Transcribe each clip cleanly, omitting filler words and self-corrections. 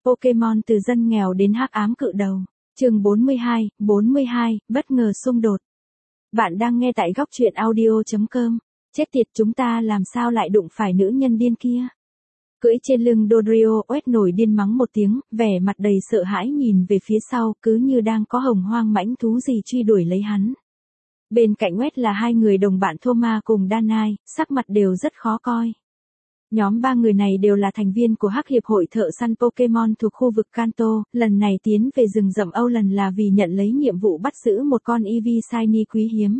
Pokemon từ dân nghèo đến hắc ám cự đầu. Chương 42, bất ngờ xung đột. Bạn đang nghe tại góc truyện audio.com. Chết tiệt, chúng ta làm sao lại đụng phải nữ nhân điên kia? Cưỡi trên lưng Dodrio, Oét nổi điên mắng một tiếng, vẻ mặt đầy sợ hãi nhìn về phía sau, cứ như đang có hồng hoang mãnh thú gì truy đuổi lấy hắn. Bên cạnh Oét là hai người đồng bạn Thomas cùng Danai, sắc mặt đều rất khó coi. Nhóm ba người này đều là thành viên của Hắc Hiệp hội thợ săn Pokemon thuộc khu vực Kanto, lần này tiến về rừng rậm Âu lần là vì nhận lấy nhiệm vụ bắt giữ một con Eevee Shiny quý hiếm.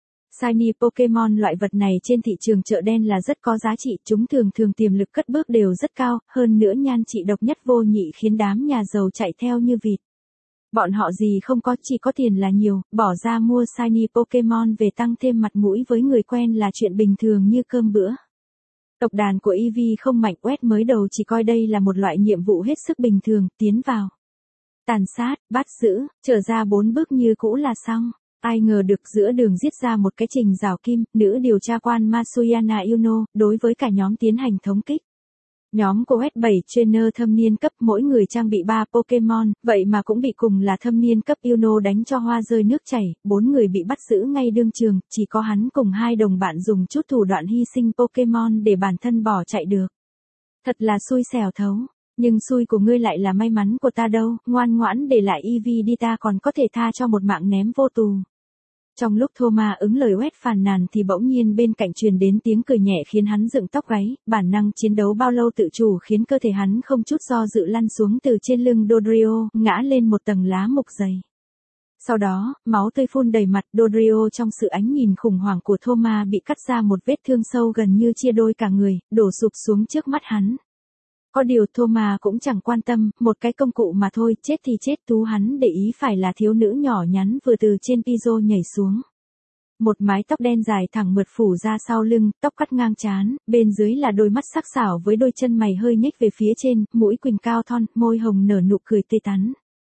Shiny Pokemon loại vật này trên thị trường chợ đen là rất có giá trị, chúng thường tiềm lực cất bước đều rất cao, hơn nữa nhan trị độc nhất vô nhị khiến đám nhà giàu chạy theo như vịt. Bọn họ gì không có, chỉ có tiền là nhiều, bỏ ra mua Shiny Pokemon về tăng thêm mặt mũi với người quen là chuyện bình thường như cơm bữa. Tộc đàn của Eevee không mạnh, Oét mới đầu chỉ coi đây là một loại nhiệm vụ hết sức bình thường, tiến vào. Tàn sát, bắt giữ, trở ra 4 bước như cũ là xong. Ai ngờ được giữa đường giết ra một cái trình rào kim, nữ điều tra quan Masuyana Yuno, đối với cả nhóm tiến hành thống kích. Nhóm của Oét 7 trainer thâm niên cấp, mỗi người trang bị 3 Pokemon, vậy mà cũng bị cùng là thâm niên cấp Yuno đánh cho hoa rơi nước chảy, 4 người bị bắt giữ ngay đương trường, chỉ có hắn cùng hai đồng bạn dùng chút thủ đoạn hy sinh Pokemon để bản thân bỏ chạy được. Thật là xui xẻo thấu, nhưng xui của ngươi lại là may mắn của ta đâu, ngoan ngoãn để lại Eevee đi, ta còn có thể tha cho một mạng ném vô tù. Trong lúc Thomas ứng lời Oét phàn nàn thì bỗng nhiên bên cạnh truyền đến tiếng cười nhẹ khiến hắn dựng tóc gáy, bản năng chiến đấu bao lâu tự chủ khiến cơ thể hắn không chút do dự lăn xuống từ trên lưng Dodrio, ngã lên một tầng lá mục dày. Sau đó, máu tươi phun đầy mặt, Dodrio trong sự ánh nhìn khủng hoảng của Thomas bị cắt ra một vết thương sâu gần như chia đôi cả người, đổ sụp xuống trước mắt hắn. Có điều Thomas cũng chẳng quan tâm, một cái công cụ mà thôi, chết thì chết, tú hắn để ý phải là thiếu nữ nhỏ nhắn vừa từ trên piso nhảy xuống. Một mái tóc đen dài thẳng mượt phủ ra sau lưng, tóc cắt ngang trán, bên dưới là đôi mắt sắc sảo với đôi chân mày hơi nhếch về phía trên, mũi quỳnh cao thon, môi hồng nở nụ cười tươi tắn.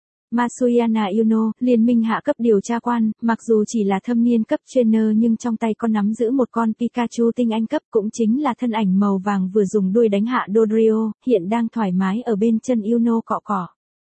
Masuyana Yuno, liên minh hạ cấp điều tra quan, mặc dù chỉ là thâm niên cấp trainer nhưng trong tay con nắm giữ một con Pikachu tinh anh cấp, cũng chính là thân ảnh màu vàng vừa dùng đuôi đánh hạ Dodrio, hiện đang thoải mái ở bên chân Yuno cọ cọ.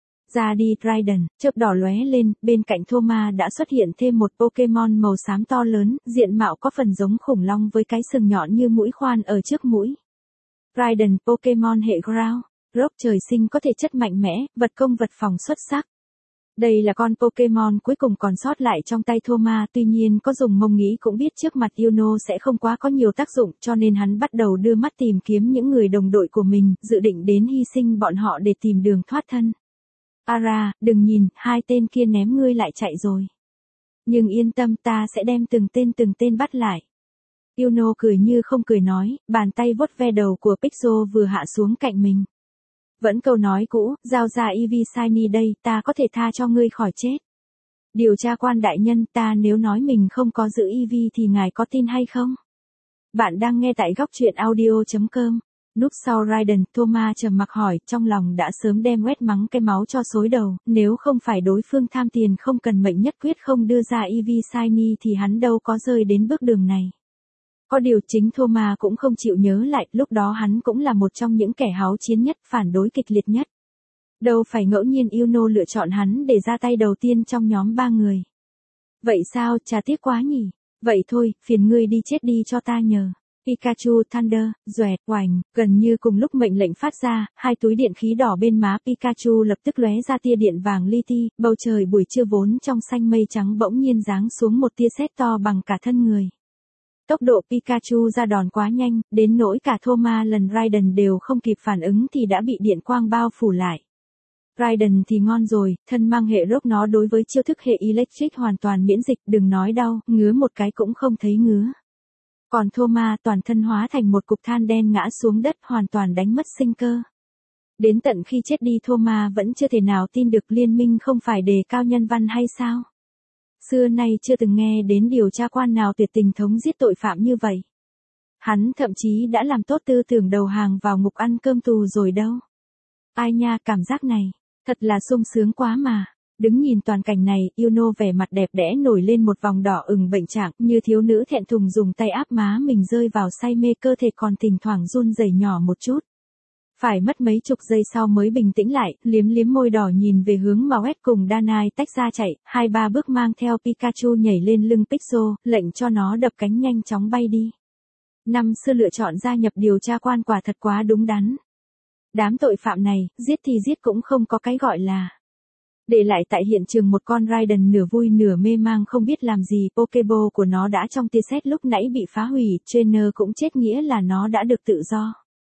Ra đi Raiden, chớp đỏ lóe lên, bên cạnh Thomas đã xuất hiện thêm một Pokemon màu xám to lớn, diện mạo có phần giống khủng long với cái sừng nhọn như mũi khoan ở trước mũi. Raiden, Pokemon hệ Ground, Rock trời sinh có thể chất mạnh mẽ, vật công vật phòng xuất sắc. Đây là con Pokemon cuối cùng còn sót lại trong tay Thomas, tuy nhiên có dùng mông nghĩ cũng biết trước mặt Yuno sẽ không quá có nhiều tác dụng, cho nên hắn bắt đầu đưa mắt tìm kiếm những người đồng đội của mình, dự định đến hy sinh bọn họ để tìm đường thoát thân. Ara, đừng nhìn, hai tên kia ném ngươi lại chạy rồi. Nhưng yên tâm, ta sẽ đem từng tên bắt lại. Yuno cười như không cười nói, bàn tay vuốt ve đầu của Pixel vừa hạ xuống cạnh mình. Vẫn câu nói cũ, giao ra Eevee Shiny đây, ta có thể tha cho ngươi khỏi chết. Điều tra quan đại nhân, ta nếu nói mình không có giữ Eevee thì ngài có tin hay không? Bạn đang nghe tại góc truyện audio.com. Núp sau Raiden, Thomas trầm mặc hỏi, trong lòng đã sớm đem Oét mắng cái máu cho xối đầu, nếu không phải đối phương tham tiền không cần mệnh nhất quyết không đưa ra Eevee Shiny thì hắn đâu có rơi đến bước đường này. Có điều chính Thomas cũng không chịu nhớ lại, lúc đó hắn cũng là một trong những kẻ háo chiến nhất, phản đối kịch liệt nhất. Đâu phải ngẫu nhiên Yuno lựa chọn hắn để ra tay đầu tiên trong nhóm 3 người. Vậy sao, chả tiếc quá nhỉ? Vậy thôi, phiền ngươi đi chết đi cho ta nhờ. Pikachu Thunder, doẹt, oành, gần như cùng lúc mệnh lệnh phát ra, hai túi điện khí đỏ bên má Pikachu lập tức lóe ra tia điện vàng li ti, bầu trời buổi trưa vốn trong xanh mây trắng bỗng nhiên giáng xuống một tia sét to bằng cả thân người. Tốc độ Pikachu ra đòn quá nhanh, đến nỗi cả Thomas lần Raiden đều không kịp phản ứng thì đã bị điện quang bao phủ lại. Raiden thì ngon rồi, thân mang hệ Rock nó đối với chiêu thức hệ Electric hoàn toàn miễn dịch, đừng nói đau, ngứa một cái cũng không thấy ngứa. Còn Thomas toàn thân hóa thành một cục than đen ngã xuống đất hoàn toàn đánh mất sinh cơ. Đến tận khi chết đi Thomas vẫn chưa thể nào tin được liên minh không phải đề cao nhân văn hay sao? Xưa nay chưa từng nghe đến điều tra quan nào tuyệt tình thống giết tội phạm như vậy. Hắn thậm chí đã làm tốt tư tưởng đầu hàng vào ngục ăn cơm tù rồi đâu. Ai nha, cảm giác này, thật là sung sướng quá mà. Đứng nhìn toàn cảnh này, Yuno vẻ mặt đẹp đẽ nổi lên một vòng đỏ ửng bệnh trạng, như thiếu nữ thẹn thùng dùng tay áp má mình rơi vào say mê, cơ thể còn thỉnh thoảng run rẩy nhỏ một chút. Phải mất mấy chục giây sau mới bình tĩnh lại, liếm liếm môi đỏ nhìn về hướng mà West cùng Danai tách ra chạy, 2-3 bước mang theo Pikachu nhảy lên lưng Pixel, lệnh cho nó đập cánh nhanh chóng bay đi. Năm xưa lựa chọn gia nhập điều tra quan quả thật quá đúng đắn. Đám tội phạm này, giết thì giết cũng không có cái gọi là. Để lại tại hiện trường một con Raiden nửa vui nửa mê mang không biết làm gì, Pokéball của nó đã trong tia sét lúc nãy bị phá hủy, trainer cũng chết nghĩa là nó đã được tự do.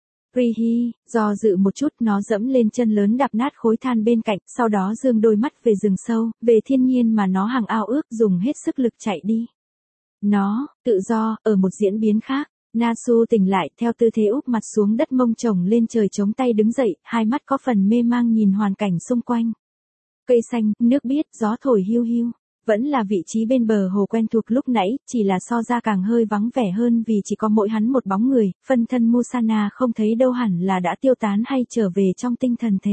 Rihi, do dự một chút nó dẫm lên chân lớn đạp nát khối than bên cạnh, sau đó dương đôi mắt về rừng sâu, về thiên nhiên mà nó hằng ao ước dùng hết sức lực chạy đi. Nó, tự do, ở một diễn biến khác. Nasu tỉnh lại theo tư thế úp mặt xuống đất mông chồng lên trời chống tay đứng dậy, hai mắt có phần mê mang nhìn hoàn cảnh xung quanh. Cây xanh, nước biếc, gió thổi hiu hiu. Vẫn là vị trí bên bờ hồ quen thuộc lúc nãy, chỉ là so ra càng hơi vắng vẻ hơn vì chỉ có mỗi hắn một bóng người, phân thân Musana không thấy đâu hẳn là đã tiêu tán hay trở về trong tinh thần thể.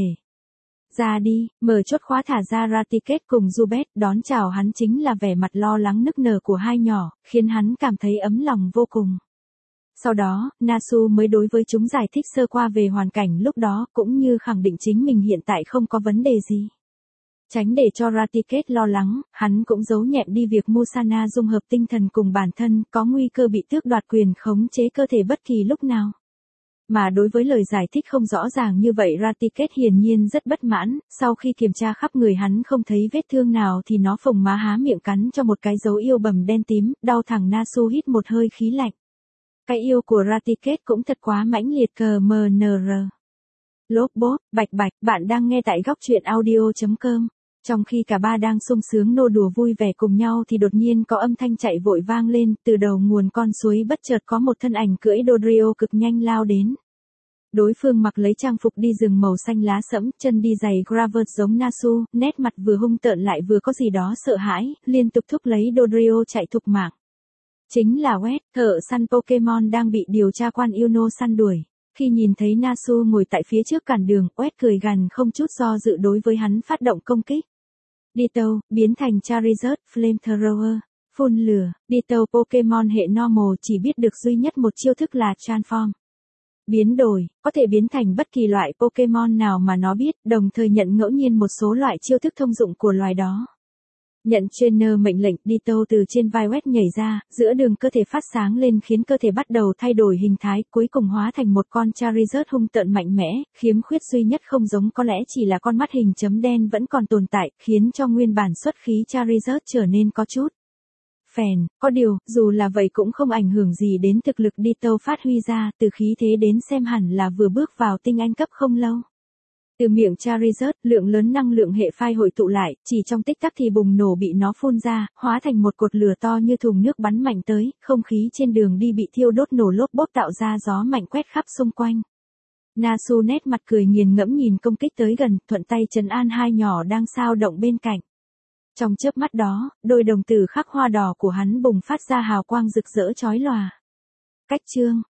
Ra đi, mở chốt khóa thả ra Ratiket cùng Zubet, đón chào hắn chính là vẻ mặt lo lắng nức nở của hai nhỏ, khiến hắn cảm thấy ấm lòng vô cùng. Sau đó, Nasu mới đối với chúng giải thích sơ qua về hoàn cảnh lúc đó, cũng như khẳng định chính mình hiện tại không có vấn đề gì. Tránh để cho Ratiket lo lắng, hắn cũng giấu nhẹm đi việc Musana dung hợp tinh thần cùng bản thân, có nguy cơ bị tước đoạt quyền khống chế cơ thể bất kỳ lúc nào. Mà đối với lời giải thích không rõ ràng như vậy Ratiket hiển nhiên rất bất mãn, sau khi kiểm tra khắp người hắn không thấy vết thương nào thì nó phồng má há miệng cắn cho một cái dấu yêu bầm đen tím, đau thẳng Nasu hít một hơi khí lạnh. Cái yêu của Ratiket cũng thật quá mãnh liệt cờ MNR. Lốp bốp, bạch bạch, bạn đang nghe tại góc truyện audio.com. Trong khi cả ba đang sung sướng nô đùa vui vẻ cùng nhau thì đột nhiên có âm thanh chạy vội vang lên, từ đầu nguồn con suối bất chợt có một thân ảnh cưỡi Dodrio cực nhanh lao đến. Đối phương mặc lấy trang phục đi rừng màu xanh lá sẫm, chân đi giày gravel giống Nasu, nét mặt vừa hung tợn lại vừa có gì đó sợ hãi, liên tục thúc lấy Dodrio chạy thục mạng. Chính là West, thợ săn Pokemon đang bị điều tra quan Yuno săn đuổi. Khi nhìn thấy Nasu ngồi tại phía trước cản đường, West cười gằn không chút do dự đối với hắn phát động công kích. Ditto, biến thành Charizard, Flamethrower, phun lửa. Ditto Pokemon hệ normal chỉ biết được duy nhất một chiêu thức là Transform. Biến đổi, có thể biến thành bất kỳ loại Pokemon nào mà nó biết, đồng thời nhận ngẫu nhiên một số loại chiêu thức thông dụng của loài đó. Nhận trainer mệnh lệnh, Ditto từ trên vai West nhảy ra, giữa đường cơ thể phát sáng lên khiến cơ thể bắt đầu thay đổi hình thái, cuối cùng hóa thành một con Charizard hung tợn mạnh mẽ, khiếm khuyết duy nhất không giống có lẽ chỉ là con mắt hình chấm đen vẫn còn tồn tại, khiến cho nguyên bản xuất khí Charizard trở nên có chút phèn, có điều, dù là vậy cũng không ảnh hưởng gì đến thực lực Ditto phát huy ra, từ khí thế đến xem hẳn là vừa bước vào tinh anh cấp không lâu. Từ miệng Charizard, lượng lớn năng lượng hệ phai hội tụ lại, chỉ trong tích tắc thì bùng nổ bị nó phun ra, hóa thành một cột lửa to như thùng nước bắn mạnh tới, không khí trên đường đi bị thiêu đốt nổ lốp bốp tạo ra gió mạnh quét khắp xung quanh. Nasu nét mặt cười nghiền ngẫm nhìn công kích tới gần, thuận tay trấn an hai nhỏ đang xao động bên cạnh. Trong chớp mắt đó, đôi đồng tử khắc hoa đỏ của hắn bùng phát ra hào quang rực rỡ chói lòa. Cách chương,